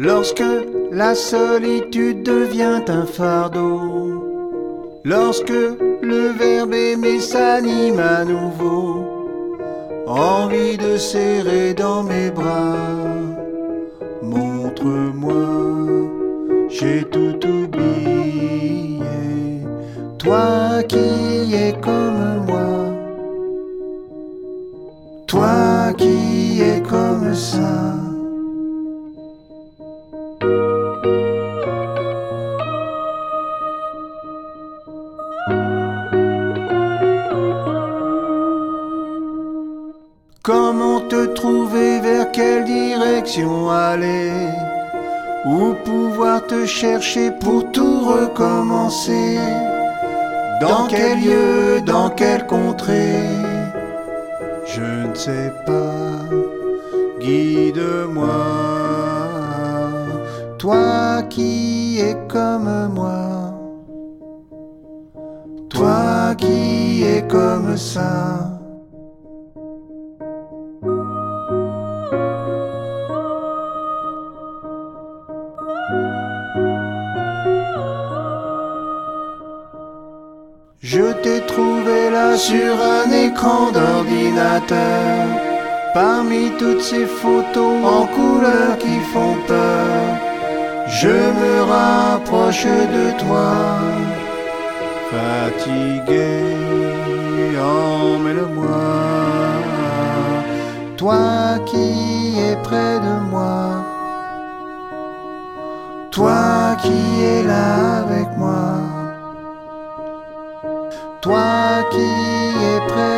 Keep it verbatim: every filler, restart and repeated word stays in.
Lorsque la solitude devient un fardeau, lorsque le verbe aimer s'anime à nouveau, envie de serrer dans mes bras, montre-moi, j'ai tout oublié, toi qui es comme moi, toi qui es comme ça. Comment te trouver, vers quelle direction aller, où pouvoir te chercher pour tout recommencer, dans quel lieu, dans quelle contrée, je ne sais pas, guide-moi, toi qui es comme moi, toi qui es comme ça. Je t'ai trouvé là sur un écran d'ordinateur, parmi toutes ces photos en couleur qui font peur. Je me rapproche de toi, fatigué, emmène-moi, toi qui es près de moi, toi qui es là avec moi, toi qui es près